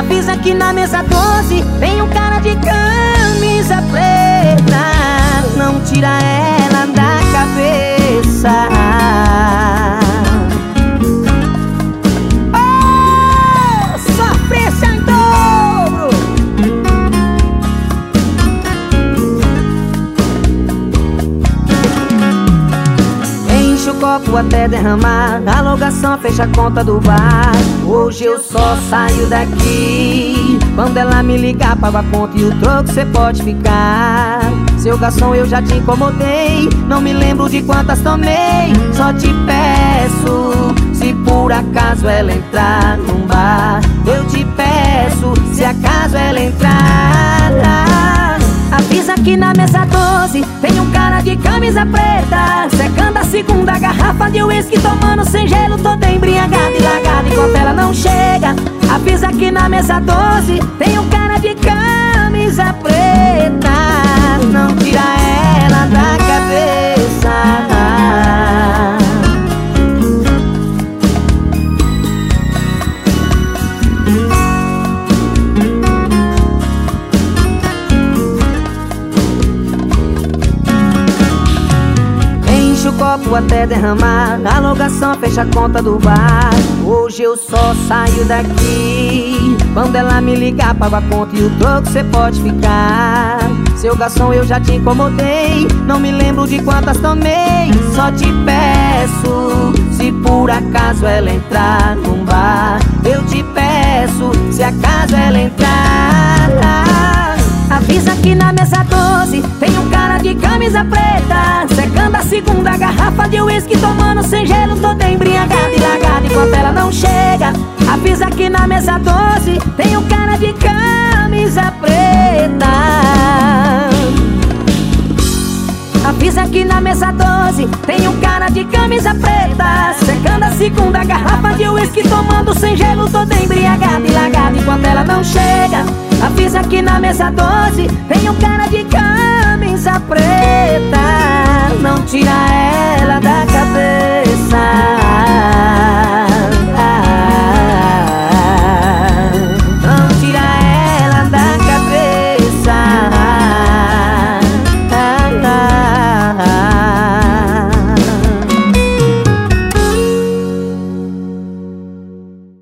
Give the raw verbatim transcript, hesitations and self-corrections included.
Avisa que na mesa doze tem um cara de camisa preta. Não tira ela da cabeça. Oh, só fecha em dobro. Enche o copo até derramar, a alugação fecha a conta do bar. Hoje eu só saio daqui quando ela me ligar, pago a conta e o troco cê pode ficar. Seu garçom, eu já te incomodei, não me lembro de quantas tomei. Só te peço, se por acaso ela entrar num bar, eu te peço, se acaso ela entrar, avisa que na mesa doze tem um cara de camisa preta, secando a segunda garrafa de uísque, tomando sem gelo, todo embriagado e largado enquanto ela não chega. Avisa que na mesa doze tem um cara de camisa preta. Não tira ela da cabeça. Enche o copo até derramar, a alugação fecha a conta do bar. Hoje eu só saio daqui quando ela me ligar, pago a conta e o troco cê pode ficar. Seu garçom, eu já te incomodei, não me lembro de quantas tomei. Só te peço, se por acaso ela entrar num bar, eu te peço, se acaso ela entrar, avisa que na mesa doze tem um cara de camisa preta, secando a segunda garrafa de uísque, tomando sem gelo, todo embriagado e largado enquanto ela não chega. Avisa que na mesa doze tem um cara de camisa preta. Avisa que na mesa doze tem um cara de camisa preta, secando a segunda garrafa de uísque, tomando sem gelo, todo embriagado e largado enquanto ela não chega. Avisa que na mesa doze tem um cara de camisa